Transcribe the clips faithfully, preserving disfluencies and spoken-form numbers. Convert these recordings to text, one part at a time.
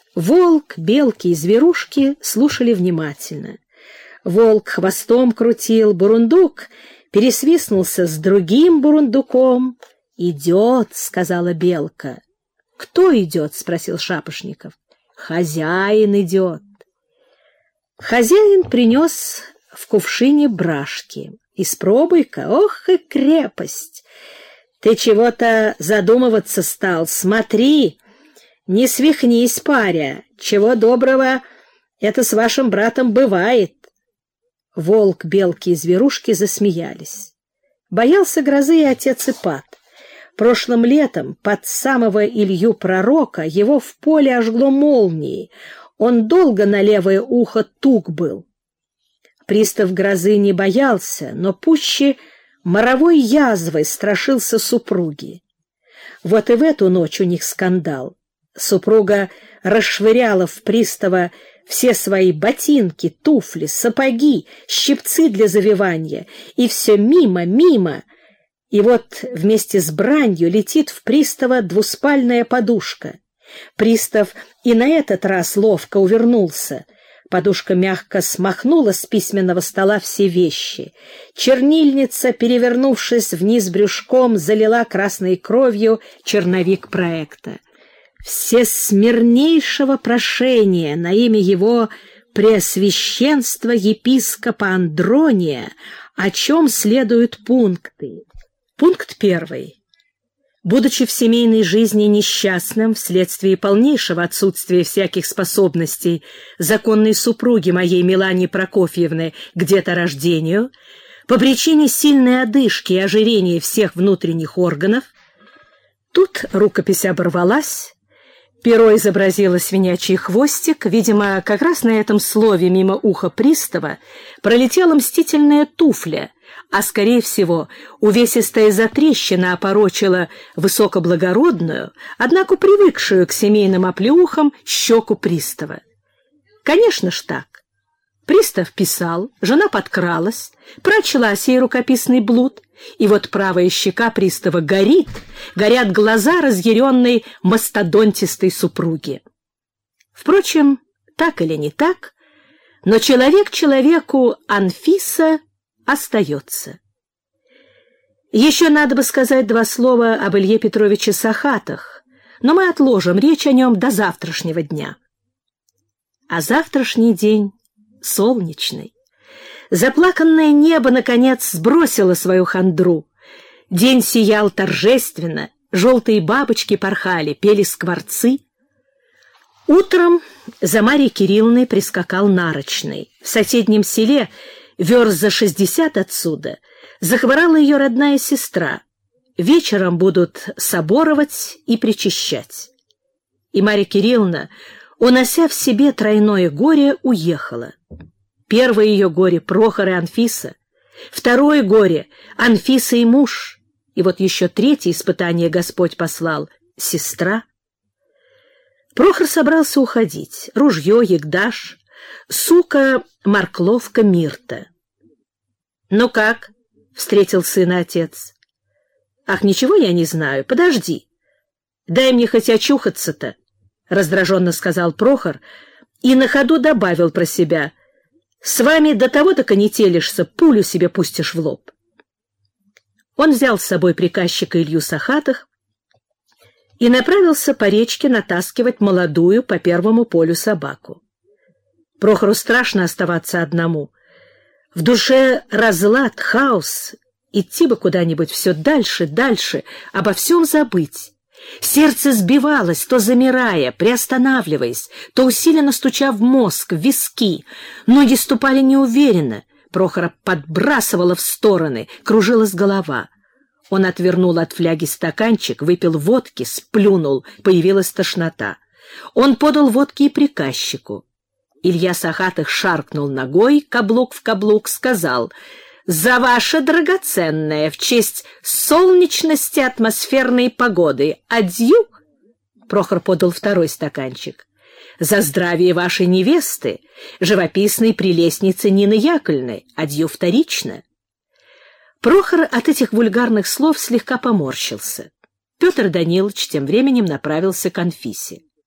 Волк, белки и зверушки слушали внимательно. Волк хвостом крутил, бурундук пересвистнулся с другим бурундуком. «Идет», — сказала белка. «Кто идет?» — спросил Шапошников. «Хозяин идет». Хозяин принес в кувшине брашки. «Испробуй-ка, ох и крепость! Ты чего-то задумываться стал, смотри, не свихнись, паря, чего доброго, это с вашим братом бывает». Волк, белки и зверушки засмеялись. Боялся грозы и отец Ипат. Прошлым летом под самого Илью Пророка его в поле ожгло молнией. Он долго на левое ухо туг был. Пристав грозы не боялся, но пуще моровой язвой страшился супруги. Вот и в эту ночь у них скандал. Супруга расшвыряла в пристава все свои ботинки, туфли, сапоги, щипцы для завивания, и все мимо, мимо. И вот вместе с бранью летит в пристава двуспальная подушка. Пристав и на этот раз ловко увернулся. Подушка мягко смахнула с письменного стола все вещи. Чернильница, перевернувшись вниз брюшком, залила красной кровью черновик проекта. Всесмирнейшего прошения на имя его преосвященства епископа Андрония, о чем следуют пункты. Пункт первый. Будучи в семейной жизни несчастным вследствие полнейшего отсутствия всяких способностей законной супруги моей Мелании Прокофьевны к деторождению, по причине сильной одышки и ожирения всех внутренних органов, тут рукопись оборвалась, перо изобразило свинячий хвостик, видимо, как раз на этом слове мимо уха пристава пролетела мстительная туфля, а, скорее всего, увесистая затрещина опорочила высокоблагородную, однако привыкшую к семейным оплеухам щеку пристава. Конечно ж так. Пристав писал, жена подкралась, прочла сей рукописный блуд, и вот правая щека пристава горит, горят глаза разъяренной мастодонтистой супруги. Впрочем, так или не так, но человек человеку Анфиса остается. Еще надо бы сказать два слова об Илье Петровиче Сахатых, но мы отложим речь о нем до завтрашнего дня. А завтрашний день солнечный. Заплаканное небо, наконец, сбросило свою хандру. День сиял торжественно, желтые бабочки порхали, пели скворцы. Утром за Марьей Кирилловной прискакал нарочный. В соседнем селе, верст за шестьдесят отсюда, захворала ее родная сестра. Вечером будут соборовать и причащать. И Марья Кирилловна, унося в себе тройное горе, уехала. Первое ее горе — Прохор и Анфиса, второе горе — Анфиса и муж, и вот еще третье испытание Господь послал — сестра. Прохор собрался уходить. Ружье, ягдаш, сука, моркловка, мирта. — Ну как? — встретил сына отец. — Ах, ничего я не знаю. Подожди. Дай мне хоть очухаться-то, — раздраженно сказал Прохор и на ходу добавил про себя: с вами до того-то конетелишься, пулю себе пустишь в лоб. Он взял с собой приказчика Илью Сахатых и направился по речке натаскивать молодую по первому полю собаку. Прохору страшно оставаться одному. В душе разлад, хаос, идти бы куда-нибудь все дальше, дальше, обо всем забыть. Сердце сбивалось, то замирая, приостанавливаясь, то усиленно стуча в мозг, в виски. Ноги ступали неуверенно, Прохора подбрасывало в стороны, кружилась голова. Он отвернул от фляги стаканчик, выпил водки, сплюнул, появилась тошнота. Он подал водки и приказчику. Илья Сахатых шаркнул ногой, каблук в каблук, сказал: «За ваше драгоценное, в честь солнечности атмосферной погоды. Адью!» Прохор подал второй стаканчик. «За здравие вашей невесты, живописной прелестницы Нины Яковлевны. Адью вторично!» Прохор от этих вульгарных слов слегка поморщился. Петр Данилович тем временем направился к Анфисе.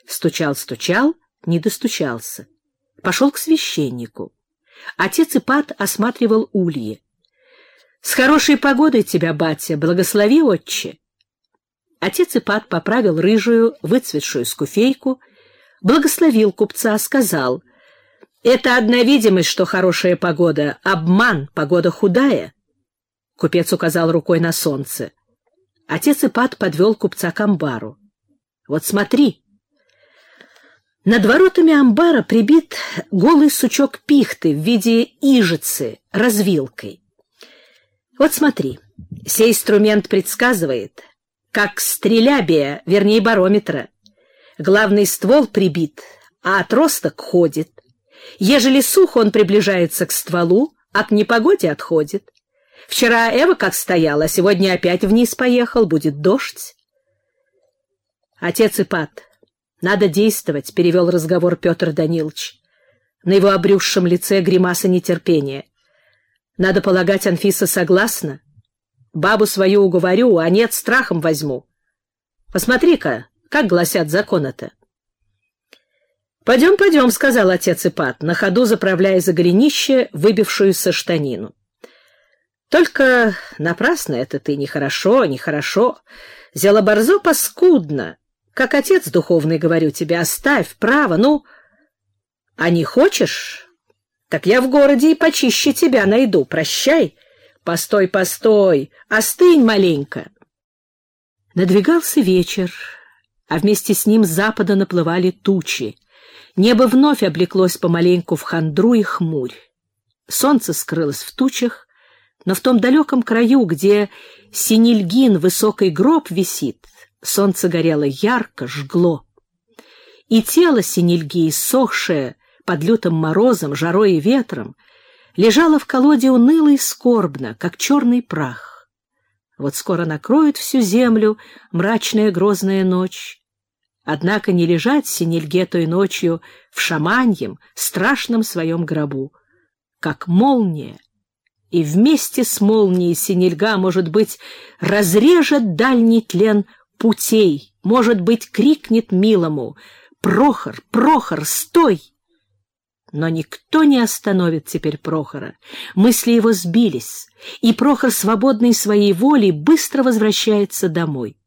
Стучал-стучал, не достучался. Пошел к священнику. Отец Ипат осматривал ульи. — С хорошей погодой тебя, батя, благослови, отче. Отец Ипат поправил рыжую, выцветшую скуфейку, благословил купца, сказал: — Это одна видимость, что хорошая погода, обман, погода худая. Купец указал рукой на солнце. Отец Ипат подвел купца к амбару. — Вот смотри. Над воротами амбара прибит голый сучок пихты в виде ижицы развилкой. Вот смотри, сей инструмент предсказывает, как стрелябия, вернее барометра. Главный ствол прибит, а отросток ходит. Ежели сухо, он приближается к стволу, а к непогоде отходит. Вчера Эва как стоял, а сегодня опять вниз поехал, будет дождь. Отец Ипат, надо действовать, — перевел разговор Петр Данилович. На его обрюзшем лице гримаса нетерпения. Надо полагать, Анфиса согласна. Бабу свою уговорю, а нет, страхом возьму. Посмотри-ка, как гласят законы-то. — Пойдем, пойдем, — сказал отец Ипат, на ходу заправляя за голенище выбившуюся штанину. — Только напрасно это ты, нехорошо, нехорошо. Зелоборзо паскудно. Как отец духовный, говорю тебе, оставь право, ну... А не хочешь? Так я в городе и почище тебя найду. Прощай. Постой, постой, остынь маленько. Надвигался вечер, а вместе с ним с запада наплывали тучи. Небо вновь облеклось помаленьку в хандру и хмурь. Солнце скрылось в тучах, но в том далеком краю, где Синильгин высокий гроб висит, солнце горело ярко, жгло. И тело Синильги, иссохшее под лютым морозом, жарой и ветром, лежало в колоде уныло и скорбно, как черный прах. Вот скоро накроет всю землю мрачная грозная ночь. Однако не лежать Синильге той ночью в шаманьем, страшном своем гробу, как молния. И вместе с молнией Синильга, может быть, разрежет дальний тлен путей, может быть, крикнет милому: «Прохор, Прохор, стой!» Но никто не остановит теперь Прохора. Мысли его сбились, и Прохор, свободный своей волей, быстро возвращается домой.